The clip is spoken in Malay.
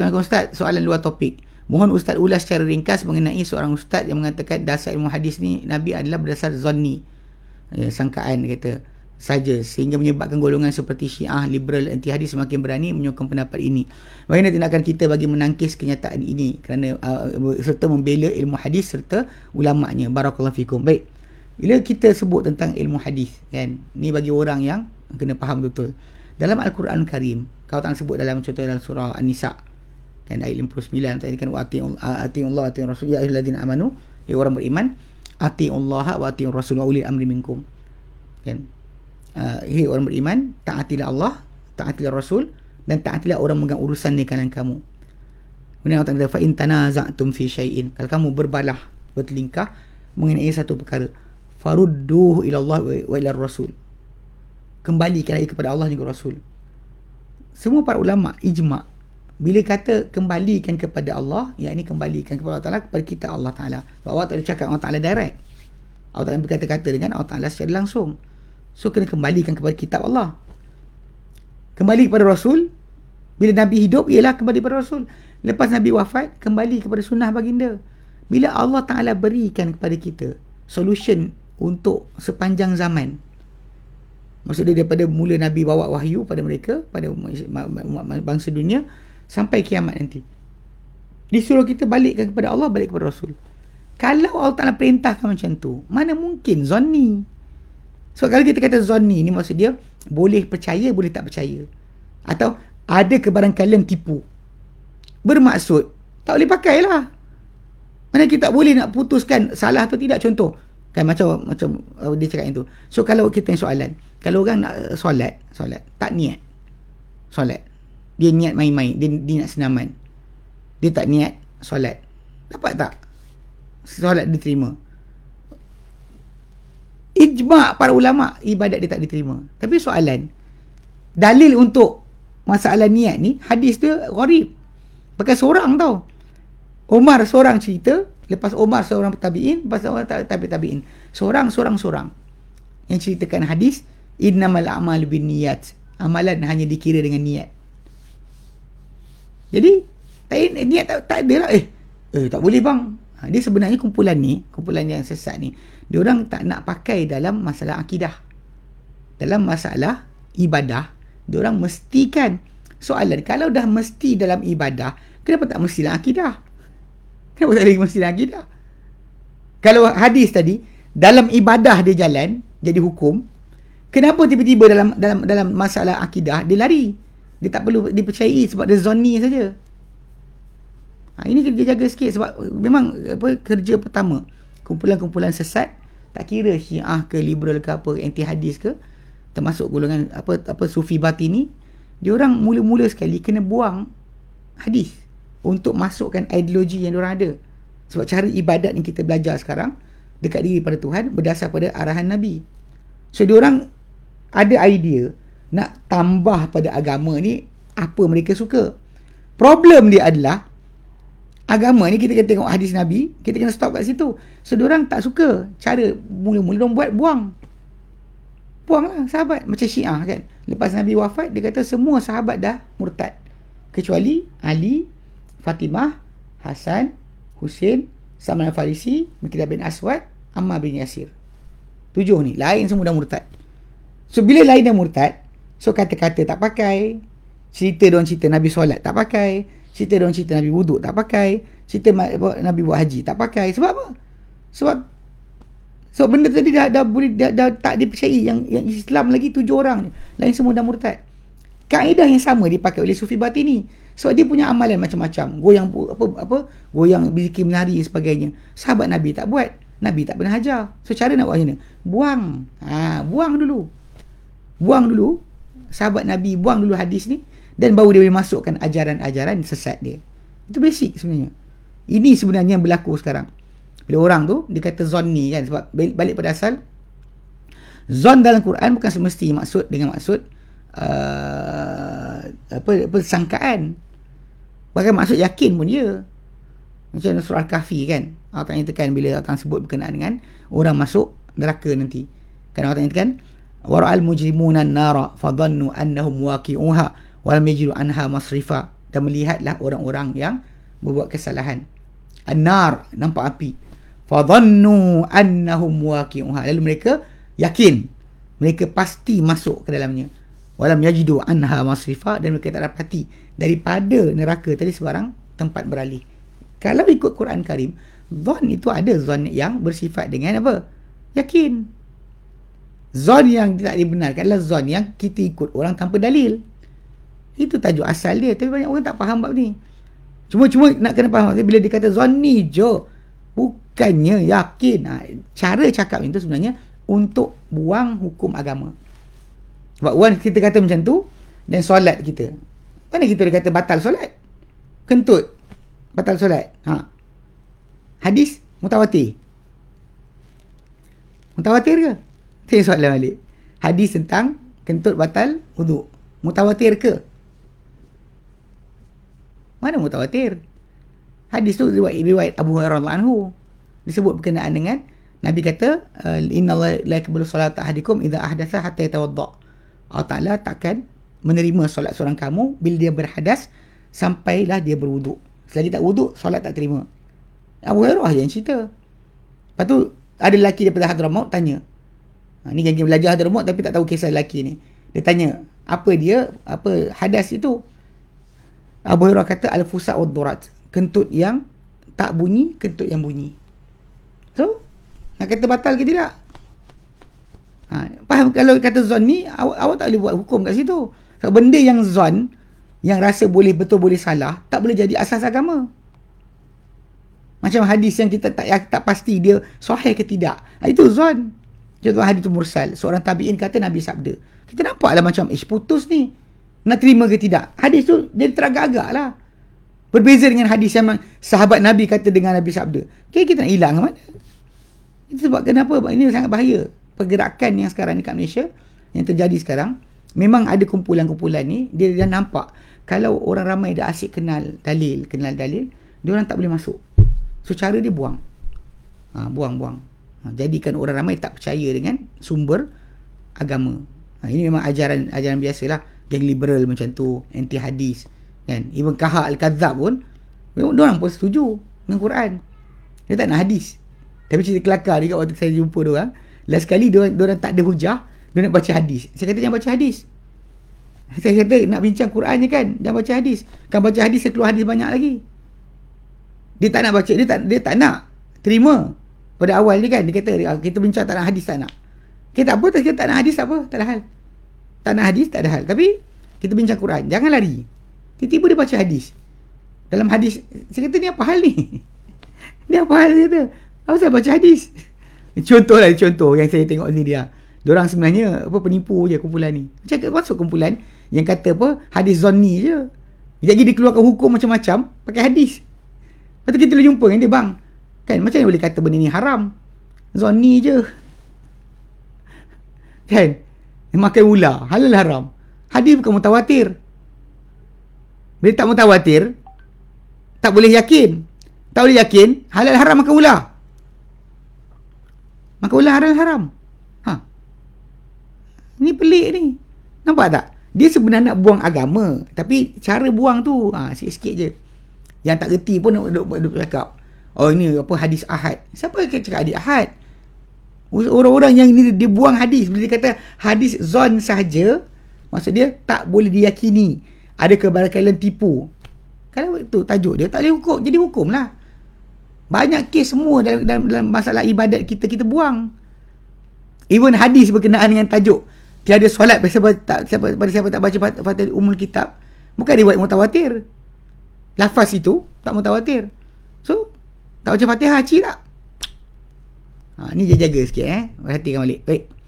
Assalamualaikum Ustaz, soalan luar topik. Mohon Ustaz ulas secara ringkas mengenai seorang Ustaz yang mengatakan dasar ilmu hadis ni Nabi adalah berdasar zonni, sangkaan kata saja, sehingga menyebabkan golongan seperti Syiah, liberal, anti hadis semakin berani menyokong pendapat ini. Bagaimana tindakan kita bagi menangkis kenyataan ini kerana serta membela ilmu hadis serta ulama'nya? Barakallahu fikum. Baik, bila kita sebut tentang ilmu hadis kan, ni bagi orang yang kena faham betul. Dalam Al-Quran Karim, kalau tak sebut dalam contoh dalam surah An-Nisa kan ayat 59 tadi kan, wa atiullah wa atiur rasul ya ayyuhalladzina amanu, ya orang beriman, atiullaha wa atiur rasul wa ulil amri minkum kan. Hei orang beriman, taatilah Allah, taatilah Rasul, dan taatilah orang memegang urusan di kalangan kamu. Kemudian Allah kata, fa in tanaza'tum fi syai'in, kalau kamu berbalah, bertelingkah mengenai satu perkara, farudduhu ila Allah wa ila Rasul, kembalikan kepada Allah dan kepada Rasul. Semua para ulama ijma' bila kata kembalikan kepada Allah, yakni kembalikan kepada Allah Ta'ala, kepada kita Allah Ta'ala. Sebab Allah Ta'ala cakap Allah Ta'ala direct, Allah Ta'ala berkata-kata dengan Allah Ta'ala secara langsung. So kena kembalikan kepada kitab Allah. Kembali kepada Rasul, bila Nabi hidup ialah kembali kepada Rasul. Lepas Nabi wafat, kembali kepada sunnah baginda. Bila Allah Ta'ala berikan kepada kita solution untuk sepanjang zaman, maksudnya daripada mula Nabi bawa wahyu pada mereka, pada bangsa dunia sampai kiamat nanti, disuruh kita balikkan kepada Allah, balik kepada Rasul. Kalau Allah Ta'ala perintahkan macam tu, mana mungkin zonni? So kalau kita kata zonni ni, maksud dia boleh percaya, boleh tak percaya, atau ada kebarangkalian tipu, bermaksud tak boleh pakai lah. Mana kita tak boleh nak putuskan salah atau tidak. Contoh kan, macam dia cakap itu. So kalau kita yang soalan, kalau orang nak solat tak niat solat, dia niat main-main, dia nak senaman, dia tak niat solat, dapat tak solat diterima? Ijma' para ulama' ibadat dia tak diterima. Tapi soalan, dalil untuk masalah niat ni, hadis dia gharib. Pakai seorang tau. Umar seorang cerita, lepas Umar seorang tabi'in, lepas orang tabi'in. Seorang. Yang ceritakan hadis, innamal a'malu binniyat. Amalan hanya dikira dengan niat. Jadi, niat tak ada lah. Tak boleh bang. Dia sebenarnya kumpulan yang sesat ni, diorang tak nak pakai dalam masalah akidah. Dalam masalah ibadah, diorang mestikan. Soalan, kalau dah mesti dalam ibadah, kenapa tak mesti dalam akidah? Kenapa tak lagi mesti dalam akidah? Kalau hadis tadi, dalam ibadah dia jalan, jadi hukum, kenapa tiba-tiba dalam masalah akidah, dia lari? Dia tak perlu dipercayai sebab dia zonni saja. Ini kita jaga sikit, sebab memang kerja pertama kumpulan-kumpulan sesat, tak kira Syiah ke, liberal ke apa, anti hadis ke, termasuk golongan sufi batini, diorang mula-mula sekali kena buang hadis untuk masukkan ideologi yang diorang ada. Sebab cara ibadat yang kita belajar sekarang dekat diri pada Tuhan berdasar pada arahan Nabi. So diorang ada idea nak tambah pada agama ni apa mereka suka. Problem dia adalah agama ni kita kena tengok hadis Nabi, kita kena stop kat situ. So diorang tak suka cara mula-mula diorang buanglah sahabat. Macam Syiah kan, lepas Nabi wafat dia kata semua sahabat dah murtad kecuali Ali, Fatimah, Hasan, Husain, Salman Al-Farisi, Miqdad bin Aswad, Ammar bin Yasir. 7 ni, lain semua dah murtad. So bila lain dah murtad, so kata-kata tak pakai, cerita Nabi solat tak pakai, cerita Nabi wuduk tak pakai, cerita Nabi buat haji tak pakai. Sebab apa? Sebab benda tadi dah tak dipercayai. Yang Islam lagi 7 orang ni, lain semua dah murtad. Kaedah yang sama dipakai oleh sufi batini. Sebab dia punya amalan macam-macam, goyang berzikir menari dan sebagainya. Sahabat Nabi tak buat, Nabi tak pernah ajar. So cara nak buat macam mana? Buang dulu sahabat Nabi, buang dulu hadis ni, dan baru dia boleh masukkan ajaran-ajaran sesat dia. Itu basic sebenarnya. Ini sebenarnya yang berlaku sekarang. Bila orang tu dia kata zonni kan, sebab balik pada asal, zon dalam Quran bukan semesti maksud dengan maksud sangkaan. Bahkan maksud yakin pun dia. Macam surah Al-Kahfi kan, Allah nyatakan bila Allah sebut berkenaan dengan orang masuk neraka nanti. Kan Allah nyatakan wara'al mujrimuna an-nara fadhannu annahum waqi'uha wa lam yajidu anha masrifa. dan melihatlah orang-orang yang berbuat kesalahan. An-nar, nampak api. Fadhannu annahum waqi'uha, lalu mereka yakin, mereka pasti masuk ke dalamnya. Walam yajidu anha masrifa, dan mereka tak dapati daripada neraka tadi sebarang tempat beralih. Kalau ikut Quran Karim, zon itu ada zon yang bersifat dengan apa? Yakin. Zon yang tidak dibenarkan adalah zon yang kita ikut orang tanpa dalil. Itu tajuk asal dia. Tapi banyak orang tak faham bab ni. Cuma nak kena faham, bila dia kata zon ni je, bukannya yakin. Cara cakap itu sebenarnya untuk buang hukum agama. Sebab orang kita kata macam tu, dan solat kita, mana kita dia kata batal solat? Kentut batal solat. Hadis mutawatir. Mutawatir ke? Tanya soalan balik. Hadis tentang kentut batal wuduk, mutawatir ke? Mana mutawatir? Hadis tu riwayat Abu Hurairah radhiyallahu anhu, disebut berkenaan dengan Nabi kata, innallaha la yaqbalu salata ahadikum idza ahdatha hatta yatawadda. Allah Ta'ala takkan menerima solat seorang kamu bila dia berhadas sampailah dia berwuduk. Selagi tak wuduk, solat tak terima. Abu Hurairah yang cerita. Lepas tu ada lelaki daripada Hadramaut tanya. Ni kan belajar Hadramaut tapi tak tahu kisah lelaki ni. Dia tanya, apa hadas itu? Abu Hurairah kata al-fusa' wad-durat. Kentut yang tak bunyi, kentut yang bunyi. So, nak kata batal ke tidak? Faham? Kalau kata zon ni, awak tak boleh buat hukum kat situ. So, benda yang zon, yang rasa betul boleh salah, tak boleh jadi asas agama. Macam hadis yang kita tak pasti dia sahih ke tidak. Itu zon. Contoh hadis tu mursal. Seorang tabi'in kata Nabi sabda. Kita nampaklah macam, putus ni. Nak terima ke tidak? Hadis tu dia teragak-agak lah. Berbeza dengan hadis yang sahabat Nabi kata dengan Nabi sabda. Okay, kita nak hilang ke mana? Itu sebab kenapa? Ini sangat bahaya. Pergerakan yang sekarang ni kat Malaysia, yang terjadi sekarang, memang ada kumpulan-kumpulan ni, dia dah nampak kalau orang ramai dah asyik kenal dalil, dia orang tak boleh masuk. So cara dia buang. Buang. Jadikan orang ramai tak percaya dengan sumber agama. Ini memang ajaran biasalah. Yang liberal macam tu, anti hadis kan. Ibn Kahak Al-Kadzab pun, diorang pun setuju dengan Quran. Dia tak nak hadis. Tapi cerita kelakar juga waktu saya jumpa diorang. Last kali diorang tak ada hujah, dia nak baca hadis. Saya kata jangan baca hadis. Saya kata nak bincang Quran je kan, jangan baca hadis. Kan baca hadis, saya keluar hadis banyak lagi. Dia tak nak baca, dia tak nak terima. Pada awal ni kan, dia kata kita bincang tak nak hadis, tak nak. Kita tak apa, kita tak nak hadis, tak apa, tak ada hal. Tak nak hadis, tak ada hal. Tapi kita bincang Quran, jangan lari. Tiba-tiba dia baca hadis. Dalam hadis, saya kata ni apa hal ni? Ni apa hal dia kata? Apa saya baca hadis? Contoh yang saya tengok ni dia. Diorang sebenarnya penipu je kumpulan ni. Macam masuk kumpulan yang kata hadis zonni je. Jadi dia keluarkan hukum macam-macam pakai hadis. Lepas tu kita boleh jumpa dengan dia, bang. Kan macam mana boleh kata benda ni haram? Zonni je. Kan? Makan ular, halal haram. Hadis bukan mutawatir. Bila tak mutawatir, tak boleh yakin. Tak boleh yakin, halal haram makan ular. Maka ular haram. Ni pelik ni. Nampak tak? Dia sebenarnya nak buang agama, tapi cara buang tu sikit-sikit je. Yang tak reti pun duk cakap, oh ini apa hadis ahad. Siapa yang cakap hadis ahad? Orang-orang yang ni dia buang hadis. Bila dia kata hadis zon sahaja, maksud dia tak boleh diyakini. Ada kebarakalan tipu. Kalau itu tajuk dia, tak boleh hukum. Jadi hukum lah. Banyak kes semua dalam masalah ibadat kita buang. Even hadis berkenaan dengan tajuk tiada solat pada siapa tak baca Fatihah Ummul Kitab, bukan riwayat mutawatir. Lafaz itu tak mutawatir. So, tak baca Fatihah, cik tak? Ni jaga sikit, perhatikan balik. Baik.